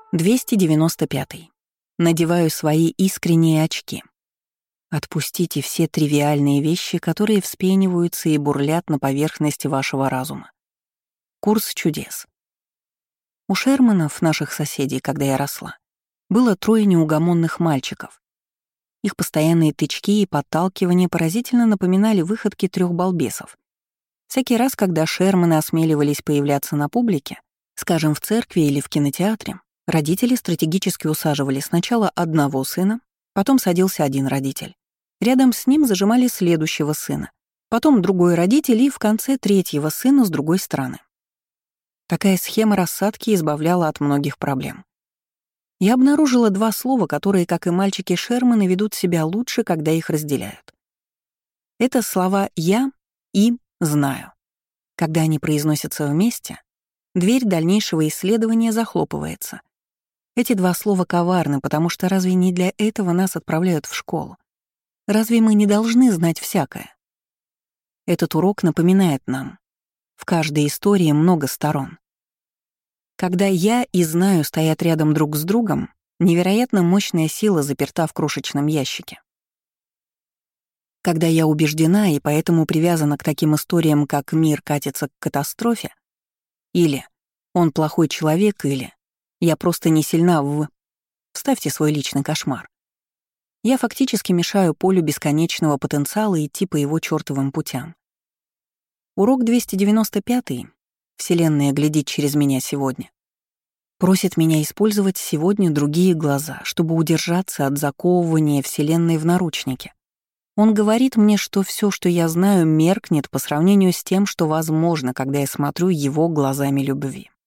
295. Надеваю свои искренние очки. Отпустите все тривиальные вещи, которые вспениваются и бурлят на поверхности вашего разума. Курс чудес. У Шерманов, наших соседей, когда я росла, было 3 неугомонных мальчиков. Их постоянные тычки и подталкивания поразительно напоминали выходки 3 балбесов. Всякий раз, когда Шерманы осмеливались появляться на публике, скажем, в церкви или в кинотеатре, родители стратегически усаживали сначала одного сына, потом садился один родитель. Рядом с ним зажимали следующего сына, потом другой родитель и в конце 3-го сына с другой стороны. Такая схема рассадки избавляла от многих проблем. Я обнаружила 2 слова, которые, как и мальчики Шерманы, ведут себя лучше, когда их разделяют. Это слова «я» и «знаю». Когда они произносятся вместе, дверь дальнейшего исследования захлопывается. Эти 2 слова коварны, потому что разве не для этого нас отправляют в школу? Разве мы не должны знать всякое? Этот урок напоминает нам: в каждой истории много сторон. Когда «я» и «знаю» стоят рядом друг с другом, невероятно мощная сила заперта в крошечном ящике. Когда я убеждена и поэтому привязана к таким историям, как «мир катится к катастрофе», или «он плохой человек», или «я просто не сильна в...» Вставьте свой личный кошмар. Я фактически мешаю полю бесконечного потенциала идти по его чёртовым путям. Урок 295, Вселенная глядит через меня сегодня, просит меня использовать сегодня другие глаза, чтобы удержаться от заковывания Вселенной в наручники. Он говорит мне, что все, что я знаю, меркнет по сравнению с тем, что возможно, когда я смотрю его глазами любви.